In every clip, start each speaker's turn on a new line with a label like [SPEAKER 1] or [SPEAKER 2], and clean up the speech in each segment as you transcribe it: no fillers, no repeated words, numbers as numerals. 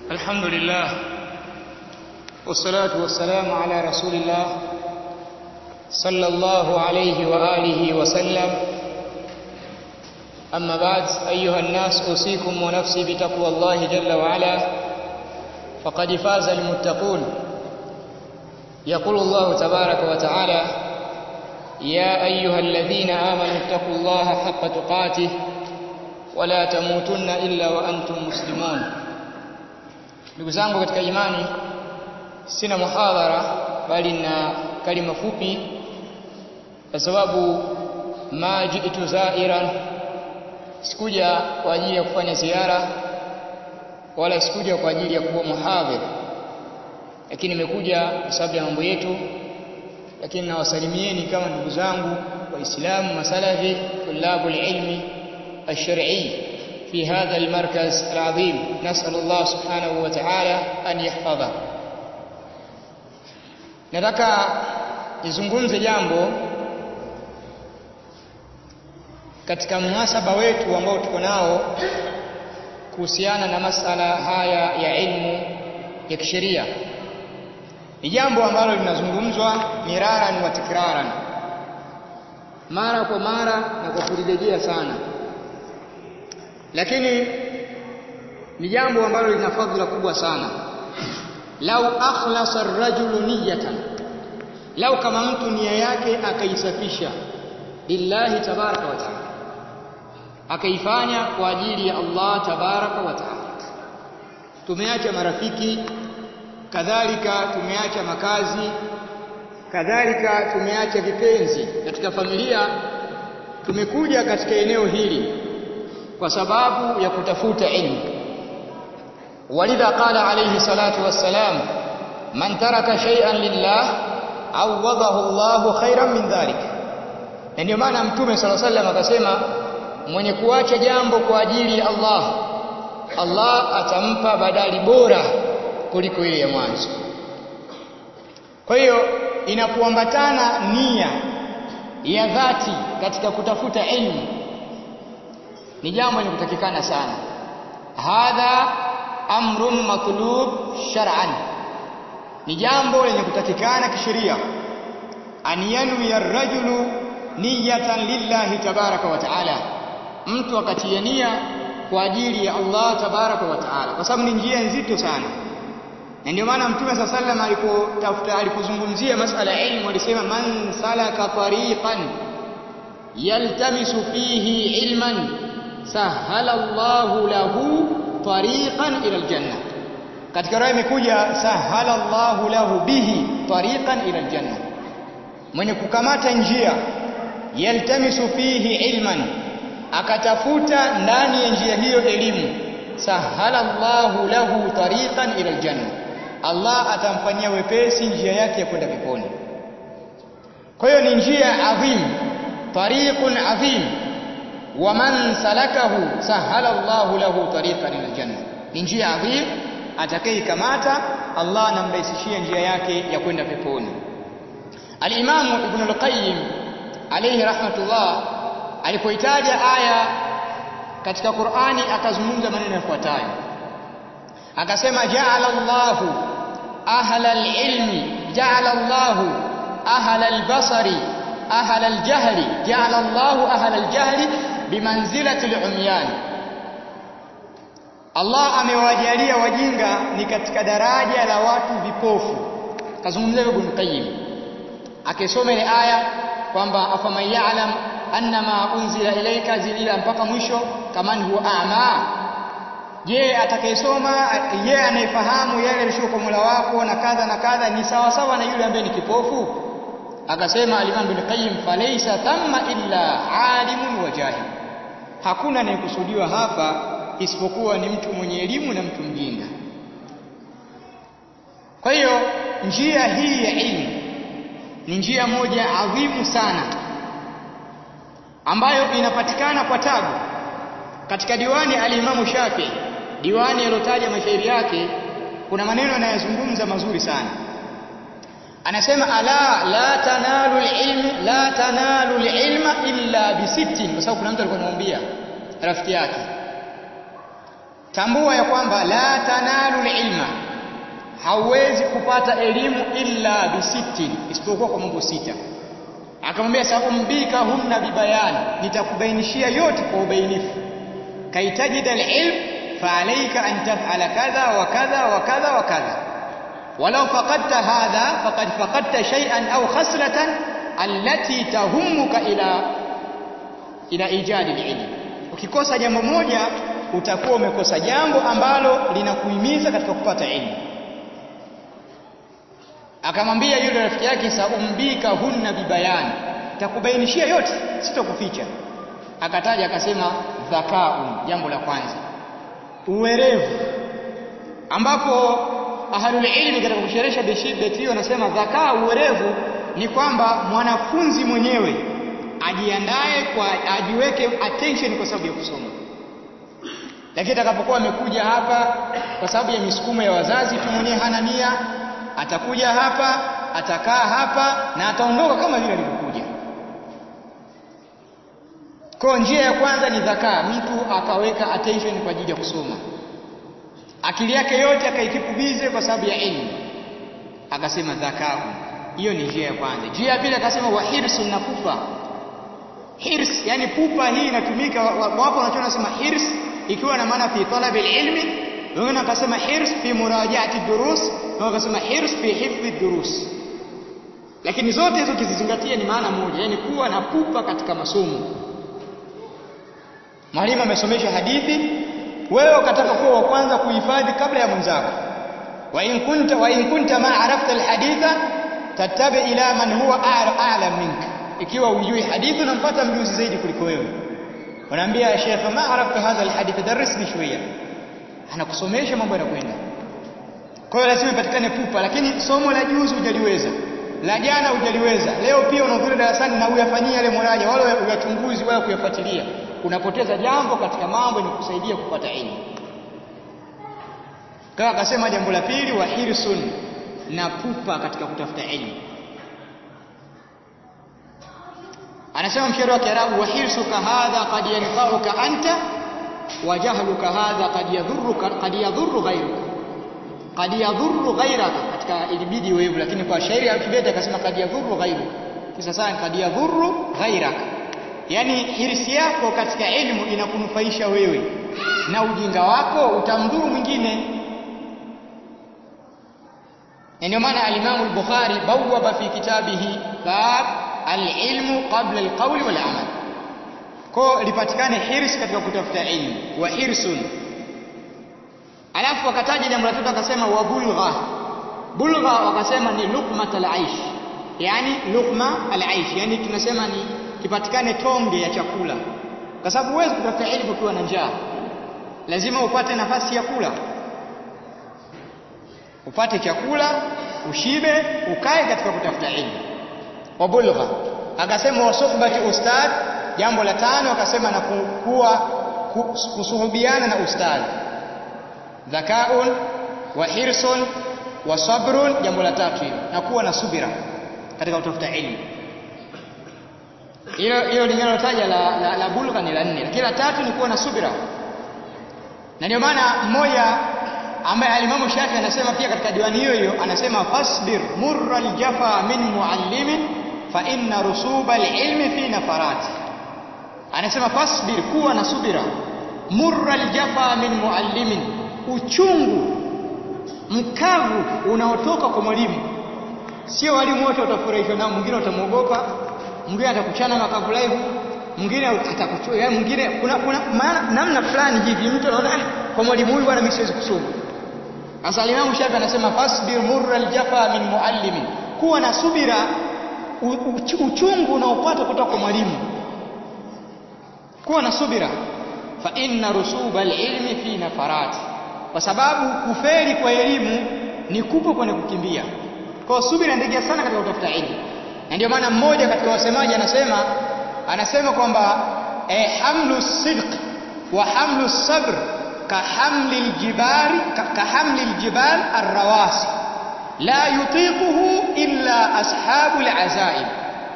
[SPEAKER 1] الحمد لله والصلاة والسلام على رسول الله صلى الله عليه وآله وسلم. أما بعد، أيها الناس، أوصيكم ونفسي بتقوى الله جل وعلا، فقد فاز المتقون. يقول الله تبارك وتعالى: يا أيها الذين آمنوا اتقوا الله حق تقاته ولا تموتن إلا وأنتم مسلمون. Ndugu zangu katika imani, sina muhadhara bali na kalima fupi, kwa sababu ma jitu zairan, sikuja kwa ajili ya kufanya ziara wala sikuja kwa ajili ya kuwa muhadhir, lakini nimekuja kwa sababu ya mambo yetu. Lakini nawasalimieni kama ndugu zangu waislamu masalafi tulabul ilmi الشرعي في هذا المركز العظيم. نسأل الله سبحانه وتعالى أن يحفظه. nataka nizungumze jambo katika munasaba wetu ambao tuko nao kuhusiana na masala haya ya ilmu ya kisheria. Ni jambo ambalo linazungumzwa miraran wa tikraran, mara kwa mara na kwa kurejea sana, lakini ni jambo ambalo lina fadhila kubwa sana. Lau akhlasa ar-rajulu niyatan, lau kama mtu nia yake akaisafisha lillahi tabaraka wa taala, akaifanya kwa ajili ya Allah tabaraka wa taala. Tumeacha marafiki, kadhalika tumeacha makazi, kadhalika tumeacha vipenzi katika familia, tumekuja katika eneo hili kwa sababu ya kutafuta ilmu. Walidha qala alayhi salatu wassalam: man taraka shay'an lillah awadahu Allahu khairan min dhalik. Na ndio maana Mtume sallallahu alayhi wasallam akasema, mwenye kuacha jambo kwa ajili ya Allah, Allah atampa badali bora kuliko ile ya mwanzo. Kwa hiyo inapoambatana nia ya dhati katika kutafuta ilmu, ni jambo linalotakikana sana. Hadha amrun matlub shar'an, ni jambo lenye kutakikana kisheria. An yanwi ar-rajulu niyatan lillahi tabaraka wa taala, mtu akatia nia kwa ajili ya Allah tabaraka wa taala, kwa sababu ni njia nzito sana. Na ndio maana Mtume sallallahu alayhi alipozungumzia masala ya ilmu alisema, man salaka tariqan yaltamisu fihi ilman sahala Allahu lahu tariqan ila aljanna. Katika riwaya imekuja sahala Allahu lahu bihi tariqan ila aljanna. Mwenye kukamata njia yaltamisu fihi ilman, akatafuta ndani ya njia hiyo elimu, sahala Allahu lahu tariqan ila aljanna, Allah atamfanyia wepesi njia yake ya kwenda peponi. Kwa hiyo ni njia adhim, tariqun adhim, wa man salakahu sahala Allahu lahu tariqan ila aljanna. Ni njia adhim, atakayekamata Allah anamrahisishia njia yake ya kwenda peponi. Al-Imam Ibn al-Qayyim alayhi rahmatullah alipoitaja aya katika Qur'ani akazungumza maneno yafuatayo. Akasema, ja'ala Allahu ahla al-ilmi, ja'ala Allahu ahla al-basari, ahla al-jahli, ja'ala Allahu ahla al-jahli bimanzilati al-umyan. Allah amewajalia wajinga ni katika daraja la watu vipofu. Kazungumzia Ibn Qayyim akisoma ile aya kwamba afaman ya'lam annama unzila ilayka zilila mpaka mwisho, kaman huwa a'ma. Je, atakayesoma, yeye anayefahamu yale yalishuka kwa Mola wako na kadha na kadha, ni sawa sawa na yule ambaye ni kipofu? Akasema Al-Imam Ibn Qayyim, falaysa thamma illa alimun wa jahil, hakuna anayekusudiwa hapa isipokuwa ni mtu mwenye elimu na mtu mjinga. Kwa hiyo njia hii ya ilmu ni njia moja adhimu sana ambayo inapatikana kwa tabu. Katika diwani al-Imam Shafi'i, diwani aliyotaja mashairi yake, kuna maneno yanayozungumza mazuri sana. Anasema, ala la tanalu al-ilm, la tanalu al-ilma illa bi sittin. Kwa sababu kuna mtu alikuwa anamwambia rafiki yake, tambua ya kwamba la tanalu ilma, hauwezi kupata elimu illa bisittin, isipokuwa kwa mambo sita. Akamwambia saumbika hunna bibayani, nitakubainishia yote kwa ubainifu. Kaitajida alilm fa alayka an taf'ala kadha wa kadha wa kadha wa kadha, walau faqadta hadha faqad faqadta shay'an aw khaslatan allati tahummuka ila ijadi alilm. Ukikosa jambo moja utakuwa umekosa jambo ambalo linakuhimiza katika kupata elimu. Akamwambia yule rafiki yake saumbika hunna bibayani, takubainishia yote, sitokuficha. Akataja akasema dhakaun, jambo la kwanza uwerevu, ambapo ahlul ilmi katika kusherehesha beti hiyo wanasema dhakaa, uwerevu ni kwamba mwanafunzi mwenyewe ajiandae kwa ajiweke attention kwa sababu ya kusoma. Lakini atakapokuwa amekuja hapa kwa sababu ya misukumo ya wazazi tu, mwenyewe hana nia, atakuja hapa, atakaa hapa na ataondoka kama vile alivyokuja. Kwa njia ya kwanza ni dhakaa, mtu akaweka attention kwa ajili ya kusoma, akili yake yote akaikipu bize kwa sababu ya elimu, akasema dhakaa. Hiyo ni njia ya kwanza. Njia ya pili akasema wa hirsun, na pupa. Hirs yani pupa, hii inatumika wapo wanasema hirs ikiwa na maana fi talabi ilmi, wengine akasema hirs fi murajaati durus, na akasema hirs fi hifdhi durus. Lakini zote hizo kizizingatia ni maana moja, yani kuwa na pupa katika masomo. Mwalimu amesomesha hadithi, wewe ukataka kuwa wa kwanza kuhifadhi kabla ya mwenzako. Wa in kunta ma arafta alhaditha tattabi ila man huwa a'lam minka, ikiwa hujui hadithi unampata mjuzi zaidi kuliko wewe. Unaambia Sheikh, ma arafta hadha alhadith darisni shwiya, anakusomesha mambo yanakwenda. Kwa hiyo lazima ipatikane pupa. Lakini somo la juzi hujaliweza, la jana hujaliweza, leo pia unahudhuria darasani na uyafanyia yale muraja wale uyachunguzi wala kuyafuatilia, unapoteza jambo katika mambo yanayokusaidia kupata elimu. Kwa akasema jambo la pili wa hirsun, na pupa katika kutafuta elimu. Anasema mshairi wa Kiarabu, wa hirsuka hadha qad yanfa'uka anta wa jahluka hadha qad yadhurru ghayruka. Qad yadhurru ghayraka katika ilibidi wewe, lakini kwa shairi ya kibeta akasema qad yadhurru ghayruka, kisa sana qad yadhurru ghayraka, yani hirsi yako katika elimu inakunufaisha wewe na ujinga wako utamdhuru mwingine. Ndio maana al-Imam al-Bukhari bawwaba fi kitabihi bab al-ilmu qabla al-qawl wal amal. Kwa lipatikane hirs katika kutafuta elimu, wa hirsun. Alafu akataja jambo la tatu akasema wa bulgha. Bulgha wakasema ni luqmat al-aish, yani luqma al-aish, yani tunasema ni kipatikane tonge ya chakula, kwa sababu huwezi kutafuta elimu ukiwa na njaa. Lazima upate nafasi ya kula, upate chakula, ushibe, ukae katika kutafuta elimu. Wa bulgha akasema wa suhbati ustad. Jambo la tano akasema na kusuhubiana na ustad. Dhakaun wa hirsun wa sabrun, jambo la tatu hilo, na kuwa na subira katika kutafuta elimu. Hilo linalotaja la bulgha ni la nne, lakini la tatu ni kuwa na subira. Na ndio maana mmoja ambaye al-Imam Shafi anasema pia katika diwani hiyo anasema fasbir murra al-jafa min muallimin fa inna rusuba al-ilmi fi nafarati. Anasema fasbir, kuwa na subira, murra al-jafa min muallimin, uchungu mkavu unaotoka kwa mwalimu. Sio walimu wote watafurahishwa nao, mwingine utamuogopa, mwingine atakuchana makavu live, mwingine atakuchoa, mwingine kuna namna fulani hivi mtu anaona kwa mwalimu huyu bwana mimi siwezi kusoma. Sasa Imam Shafi anasema fasbir murra al-jafa min muallimin, kuwa na subira uchungu unaopata kutoka kwa mwalimu, kuwa na subira. Fa inna rusuba al-ilmi fi nafarati, kwa sababu kufeli kwa elimu ni kupo kwenye kukimbia. Kwa subira ndio sana katika kutafuta elimu. Na ndio maana mmoja katika wasemaji anasema kwamba hamlu sidq wa hamlu sabr ka hamli aljibal arrawasi la yutiquhu illa ashabul azaib.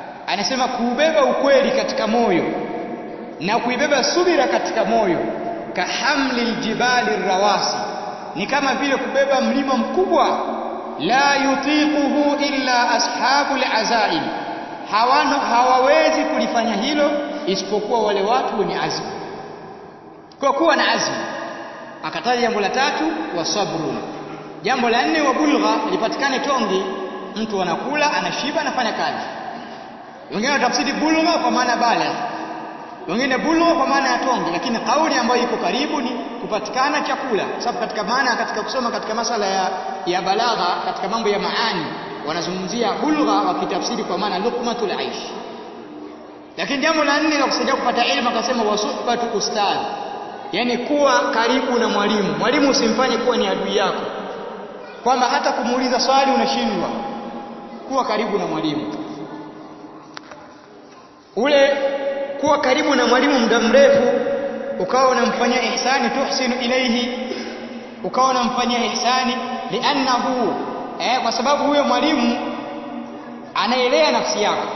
[SPEAKER 1] Anasema kubeba ukweli katika moyo na kuibeba subira katika moyo kahamli aljibali rawasi, ni kama vile kubeba mlima mkubwa. La yutiquhu illa ashabul azaim, hawawezi kulifanya hilo isipokuwa wale watu wenye azma. Kwa kuwa na azma. Akataja jambo la tatu, wa sabrun. Jambo la nne, wa bulgha, lipatikane tongi, mtu anakula, anashiba, anafanya kazi. Wengine watafsiri bulgha kwa maana baligh, wengine bulgha kwa maana ya tongi, lakini kauli ambayo iko karibu ni kupatikana chakula, sababu katika maana, katika kusoma katika masala ya balagha, katika mambo ya maani wanazungumzia bulgha wakitafsiri kwa maana luqmatul aish. Lakini jambo la nne la kusaidia kupata elimu akasema wasuhbatu ustadh, yani kuwa karibu na mwalimu. Mwalimu usimfanye kuwa ni adui yako, kwamba hata kumuuliza swali unashindwa. Kuwa karibu na mwalimu. Ule kuwa karibu na mwalimu muda mrefu, ukawa unamfanyia ihsani, tuhsinu ilayhi, ukawa unamfanyia ihsani li'annahu, kwa sababu huyo mwalimu anaelea nafsi yako.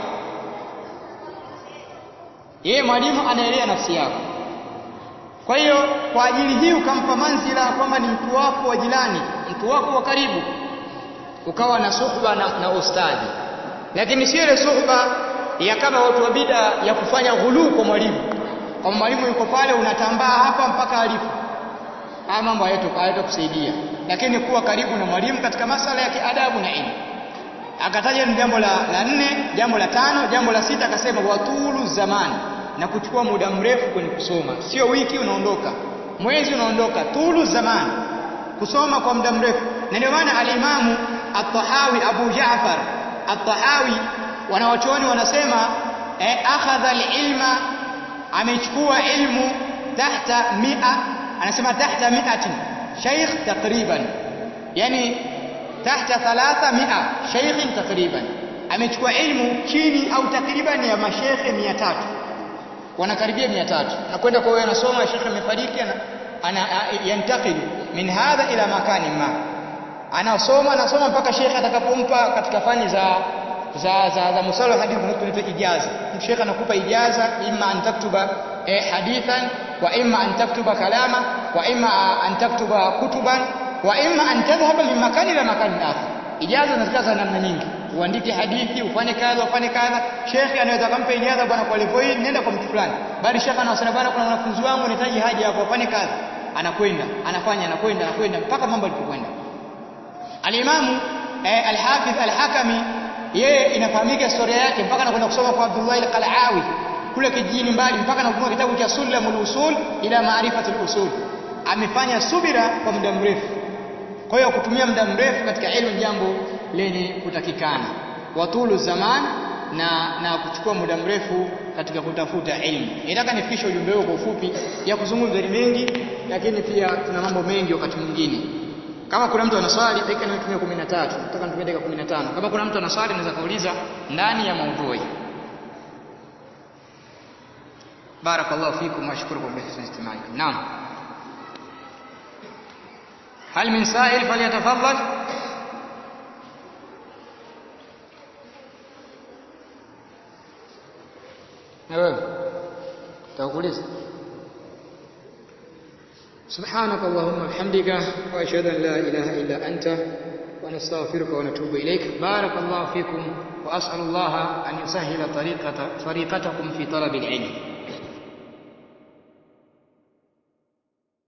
[SPEAKER 1] Yeye mwalimu anaelea nafsi yako. Kwa hiyo kwa ajili hii ukampa manzila kwamba ni mtu wako wa jirani, mtu wako wa karibu, ukawa na suhba na ustadhi. Lakini sio ile suhba ya kama watu wa bid'a ya kufanya ghulu kwa mwalimu. Kama mwalimu yuko pale unatambaa hapa mpaka alifu. Haya mambo hayatakusaidia. Lakini kuwa karibu na mwalimu katika masala ya kiadabu na elimu. Akataja ni jambo la nne, jambo la tano, jambo la sita akasema watulu zamani, na kuchukua muda mrefu kwenye kusoma. Sio wiki unaondoka, mwezi unaondoka, tulu zamani, kusoma kwa muda mrefu. Na ndio maana al-Imamu At-Tahawi, Abu Ja'far At-Tahawi, wanawachuoni wanasema akhadha al-ilma, amechukua ilmu tahta 100, anasema tahta 100 shaykh takriban, yani tahta 300 shaykh takriban, amechukua ilmu chini au takriban ya mashekhe 300, wanakaribia 300, na kwenda kwa wewe anasoma, shekhe amefariki, ana yantakilu min hadha ila makani ma, anasoma mpaka shekhe atakapompa katika fani za musalah hadithi tunaita ijaza. Shekhe anakupa ijaza, imma an taktuba hadithan, wa imma an taktuba kalama, wa imma an taktuba kutuban, wa imma an tadhhaba min makani ila makani akhar. Ijaza zinazikaza namna nyingi, uandike hadithi, ufanye kadha. Shekhe anaweza kumpa ijaza, bwana kwa level hii nenda kwa mtu fulani, bali shekhe anasema bwana kuna wanafunzi wangu nahitaji haja hapo, afanye kazi, anakwenda anafanya, anakwenda mpaka mambo yalipokwenda. Al-Imamu Al-Hafidh Al-Hakami, yeye inafahamika historia yake mpaka anakwenda kusoma kwa Abdullah Al-Qal'awi kule kijijini mbali, mpaka anakunua kitabu cha Sulamul Usul ila Ma'rifatul Usul. Amefanya subira kwa muda mrefu. Kwa hiyo kutumia muda mrefu katika elimu jambo lenye kutakikana. Watulu zaman na kuchukua muda mrefu katika kutafuta elimu. Nataka nifikishe ujumbe huu kwa ufupi, ya kuzungumza ni mengi, lakini pia tuna mambo mengi wakati mwingine. Kama kuna mtu ana swali, dakika nimetumia 13, nataka nitumie dakika 15. Kama kuna mtu ana swali anaweza kuuliza ndani ya maudhui. Barakallahu fikum wa ashkurukum bi husni istimaikum. Naam. Hal min sa'il falyatafaddal? Naam. Taukuliza. سبحانك اللهم وبحمدك واشهد ان لا اله الا انت ونستغفرك ونتوب اليك. بارك الله فيكم واسال الله ان يسهل طريقتكم في طلب العلم.